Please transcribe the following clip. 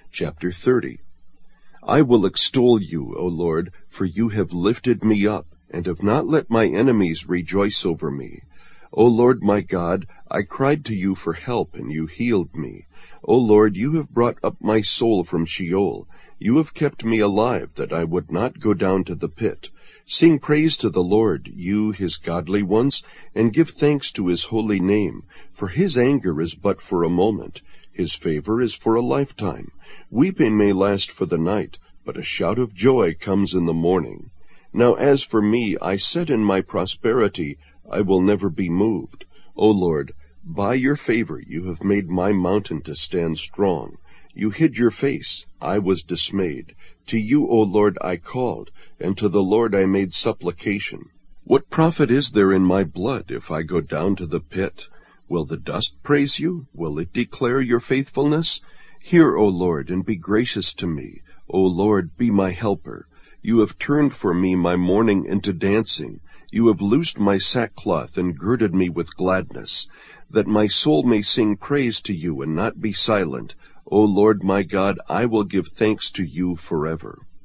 Chapter 30. I will extol you, O Lord, for you have lifted me up, and have not let my enemies rejoice over me. O Lord my God, I cried to you for help, and you healed me. O Lord, you have brought up my soul from Sheol. You have kept me alive, that I would not go down to the pit. Sing praise to the Lord, you his godly ones, and give thanks to his holy name, for his anger is but for a moment. His favor is for a lifetime. Weeping may last for the night, but a shout of joy comes in the morning. Now as for me, I said in my prosperity, I will never be moved. O Lord, by your favor you have made my mountain to stand strong. You hid your face, I was dismayed. To you, O Lord, I called, and to the Lord I made supplication. What profit is there in my blood if I go down to the pit? Will the dust praise you? Will it declare your faithfulness? Hear, O Lord, and be gracious to me. O Lord, be my helper. You have turned for me my mourning into dancing. You have loosed my sackcloth and girded me with gladness, that my soul may sing praise to you and not be silent. O Lord my God, I will give thanks to you forever.